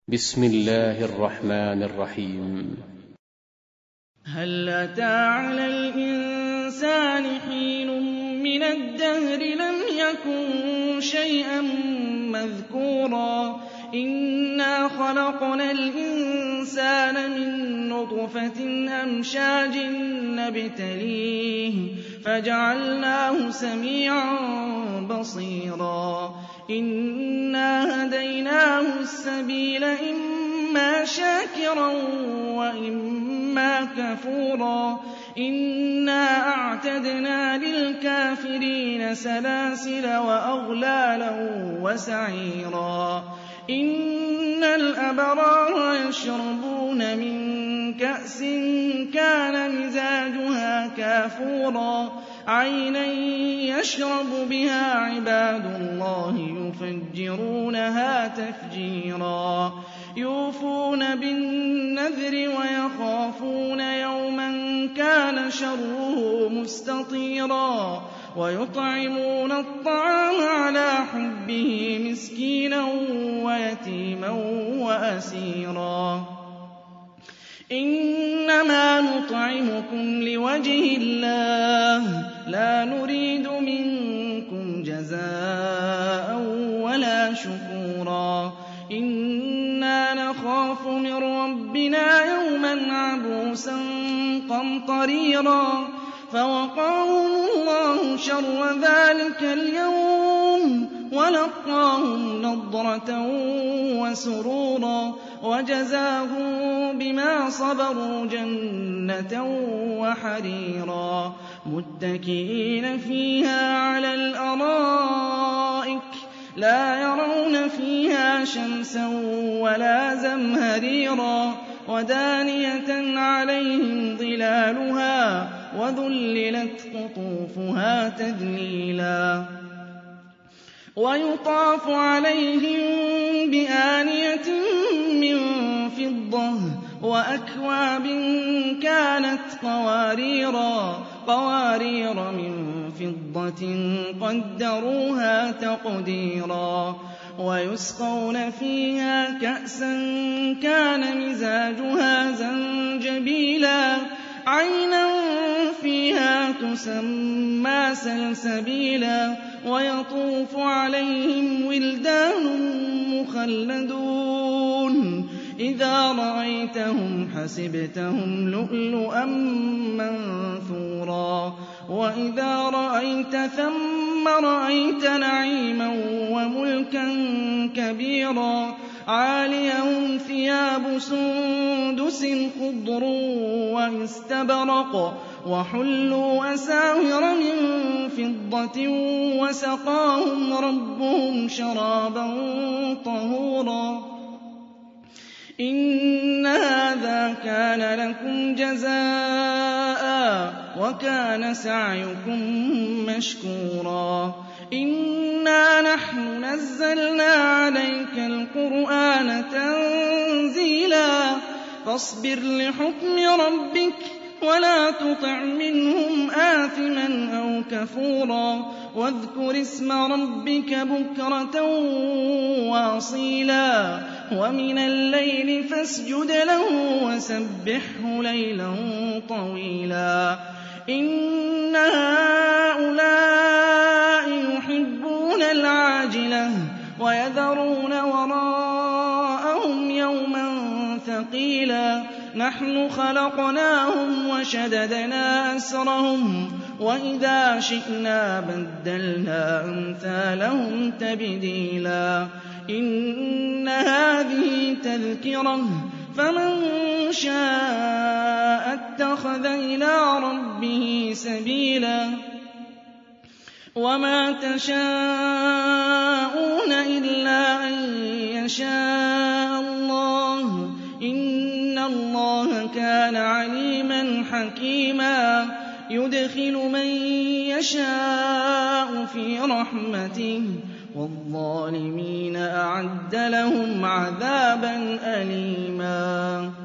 بسم الله الرحمن الرحيم. هل أتى على الإنسان حين من الدهر لم يكن شيئا مذكورا إنا خلقنا الإنسان من نطفة أمشاج نبتليه فجعلناه سميعا بصيرا إنا هديناه السبيل إما شاكرا وإما كفورا إنا أعتدنا للكافرين سلاسل وأغلالا وسعيرا إن الأبرار يشربون من كأس كان مزاجها كافورا عينا يشرب بها عباد الله يفجرونها تفجيرا يوفون بالنذر ويخافون يوما كان شره مستطيرا ويطعمون الطعام على حبه مسكينا ويتيما وأسيرا إنما نطعمكم لوجه الله لا نريد منكم جزاء ولا شكورا إنا نخاف من ربنا يوما عبوسا قمطريرا فوقاهم الله شر ذلك اليوم ولقاهم نضرة وسرورا وجزاهم بما صبروا جنة وحريرا متكئين فيها على الأرائك لا يرون فيها شمسا ولا زمهريرا ودانية عليهم ظلالها وذللت قطوفها تذليلا ويطاف عليهم بآنية من فضة وأكواب كانت قوارير من فضة قدروها تقديرا ويسقون فيها كأسا كان مزاجها زنجبيلا عينا فيها تسمى سلسبيلا ويطوف عليهم ولدان مخلدون إذا رأيتهم حسبتهم لؤلؤا منثورا وإذا رأيت ثم رأيت نعيما وملكا كبيرا عاليهم ثياب سندس خضر واستبرق وحلوا أساور من فضة وسقاهم ربهم شرابا طهورا إن هذا كان لكم جزاء وكان سعيكم مشكورا إنا نحن نزلنا عليك القرآن تنزيلا فاصبر لحكم ربك ولا تطع منهم آثما أو كفورا واذكر اسم ربك بكرة وأصيلا ومن الليل فاسجد له وسبحه ليلا طويلا إن هؤلاء يحبون العاجلة ويذرون وراءهم يوما ثقيلا نحن خلقناهم وشددنا أسرهم وإذا شئنا بدلنا أمثالهم تبديلا إن هذه تذكرة فمن شاء اتخذ إلى ربه سبيلا وما تشاءون إلا أن يشاء الله إن الله كان عليما حكيما يدخل من يشاء في رحمته والظالمين أعد لهم عذابا أليما